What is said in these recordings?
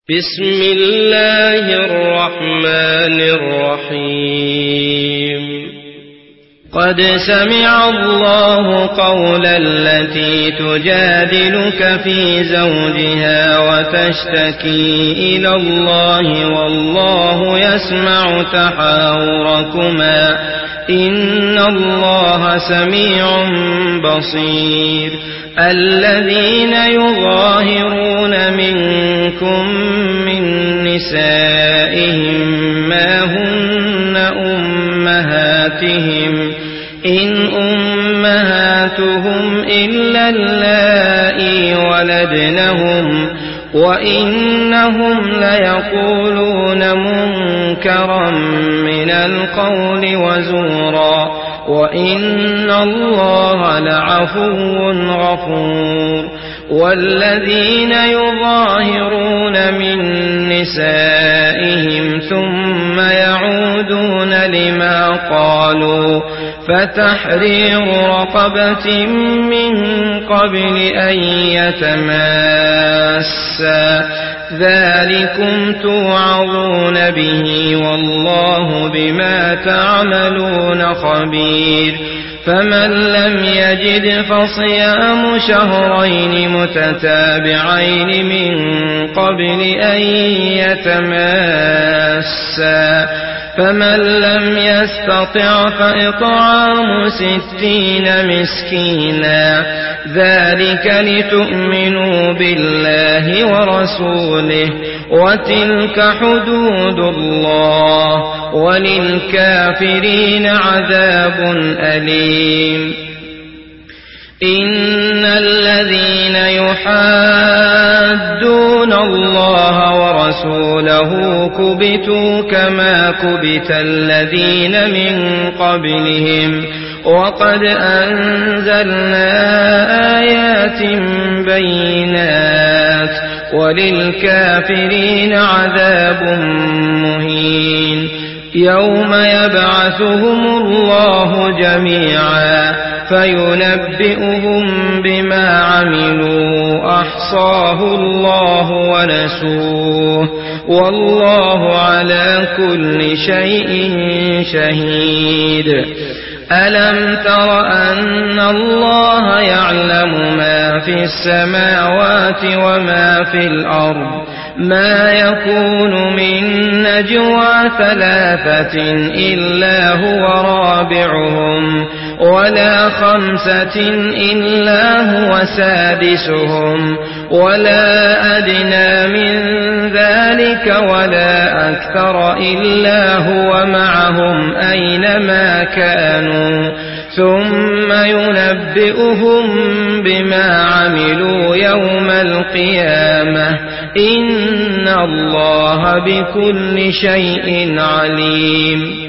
بسم الله الرحمن الرحيم قد سمع الله قول التي تجادلك في زوجها وتشتكي إلى الله والله يسمع تحاوركما إن الله سميع بصير الذين يظاهرون منكم من نسائهم ما هن أمهاتهم إن أمهاتهم إلا اللائي ولدنهم وإنهم ليقولون منكرا من القول وزورا وإن الله لعفو غفور والذين يظاهرون من نسائهم ثم يعودون لما قالوا فتحرير رقبة من قبل أن يتماسا ذلكم توعظون به والله بما تعملون خبير فمن لم يجد فصيام شهرين متتابعين من قبل أن يتماسا فمن لم يستطع فإطعام 60 مسكينا ذلك لتؤمنوا بالله ورسوله وتلك حدود الله وللكافرين عذاب أليم إن الذين يحادون الله ورسوله كبتوا كما كبت الذين من قبلهم وقد أنزلنا آيات بينات وللكافرين عذاب مهين يوم يبعثهم الله جميعا فينبئهم بما عملوا أحصاه الله ونسوه والله على كل شيء شهيد ألم تر أن الله يعلم ما في السماوات وما في الأرض ما يكون من نجوى 3 إلا هو رابعهم ولا 5 إلا هو سادسهم ولا أدنى من ذلك ولا أكثر إلا هو معهم أينما كانوا ثم ينبئهم بما عملوا يوم القيامة إن الله بكل شيء عليم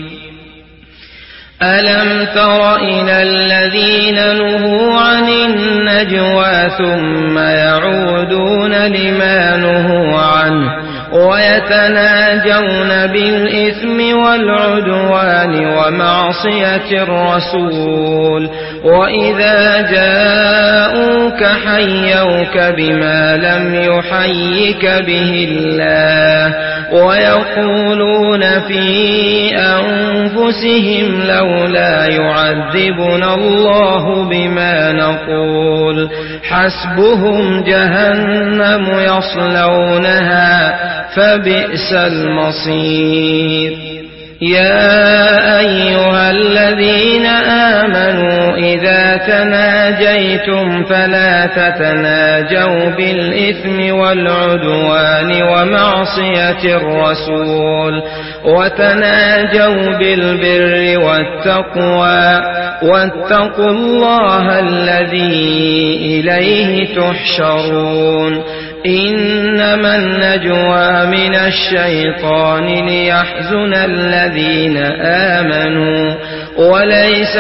ألم تر إلى الذين نهوا عن النجوى ثم يعودون لما نهوا عنه ويتناجون بالإثم والعدوان ومعصية الرسول وإذا جاءوك حيوك بما لم يحيك به الله ويقولون في أنفسهم لولا يعذبنا الله بما نقول حسبهم جهنم يصلونها فبئس المصير يا أيها الذين آمنوا إذا تناجيتم فلا تتناجوا بالإثم والعدوان ومعصية الرسول وتناجوا بالبر والتقوى واتقوا الله الذي إليه تحشرون إنما النجوى من الشيطان ليحزن الذين آمنوا وليس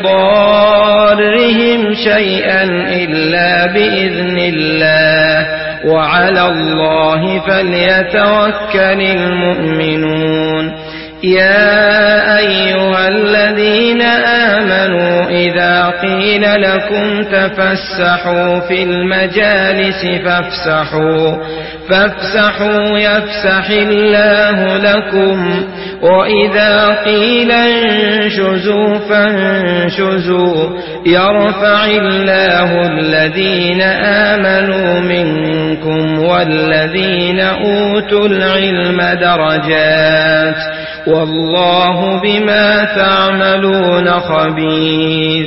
بضارهم شيئا إلا بإذن الله وعلى الله فليتوكل المؤمنون يا أيها الذين آمنوا إذا قيل لكم تفسحوا في المجالس فافسحوا يفسح الله لكم وإذا قيل انشزوا فانشزوا يرفع الله الذين آمنوا منكم والذين أوتوا العلم درجات والله بما تعملون خبير.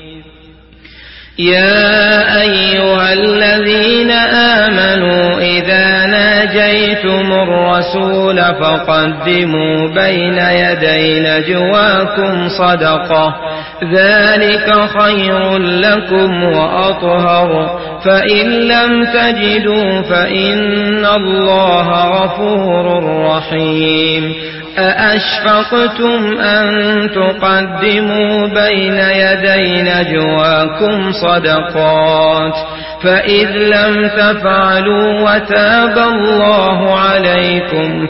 يا أيها الذين آمنوا إذا ناجيتم الرسول فقدموا بين يدي نجواكم صدقة ذلك خير لكم وأطهر فإن لم تجدوا فإن الله غفور رحيم. أأشفقتم أن تقدموا بين يدي نجواكم صدقات فإذ لم تفعلوا وتاب الله عليكم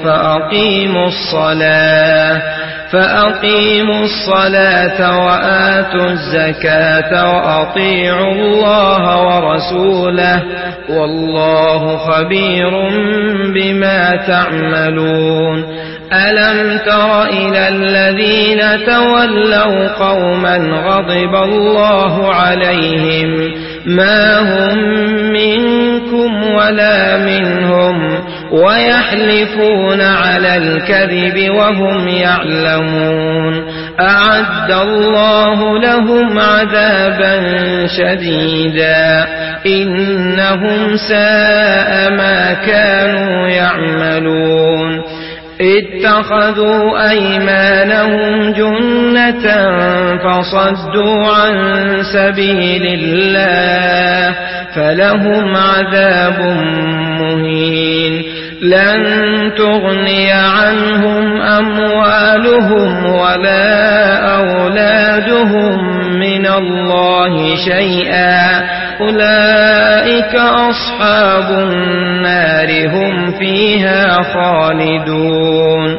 فأقيموا الصلاة وآتوا الزكاة وأطيعوا الله ورسوله والله خبير بما تعملون. ألم تر إلى الذين تولوا قوما غضب الله عليهم ما هم منكم ولا منهم ويحلفون على الكذب وهم يعلمون أعد الله لهم عذابا شديدا إنهم ساء ما كانوا يعملون. اتخذوا أيمانهم جنة فصدوا عن سبيل الله فلهم عذاب مهين. لن تغني عنهم أموالهم ولا أولادهم من الله شيئا أولئك أصحاب النار هم فيها خالدون.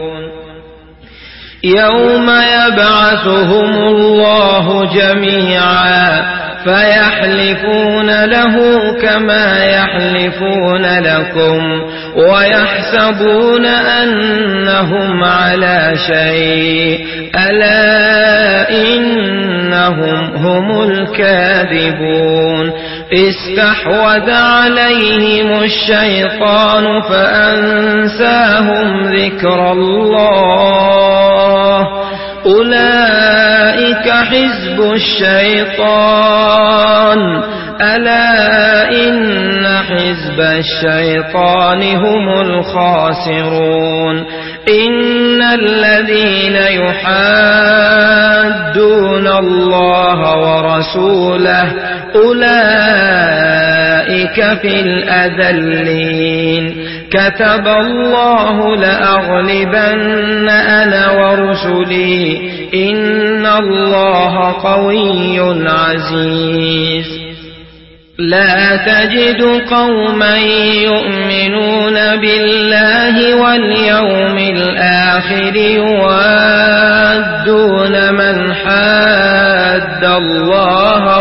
يوم يبعثهم الله جميعا فيحلفون له كما يحلفون لكم ويحسبون أنهم على شيء ألا إنهم هم الكاذبون. استحوذ عليهم الشيطان فأنساهم ذكر الله أولئك حزب الشيطان ألا إن حزب الشيطان هم الخاسرون. إن الذين يحادون الله ورسوله أولئك في الأذلين. كتب الله لأغلبن أنا ورسلي إن الله قوي عزيز. لا تجد قوما يؤمنون بالله واليوم الآخر يوادون من حاد الله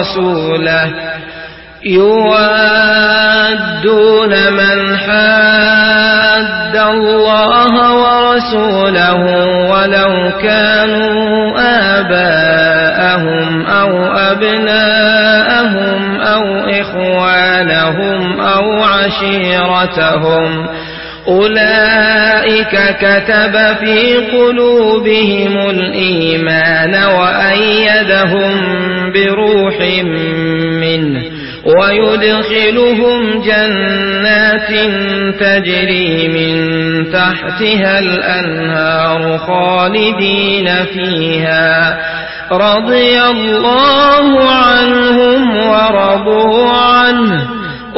ورسوله ولو كانوا آباءهم أو أبناءهم أو إخوانهم أو عشيرتهم أولئك كتب في قلوبهم الإيمان وأيدهم بروح منه ويدخلهم جنات تجري من تحتها الأنهار خالدين فيها رضي الله عنهم ورضوا عنه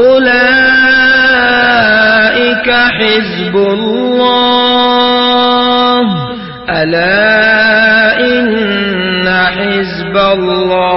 أولئك حزب الله ألا إن حزب الله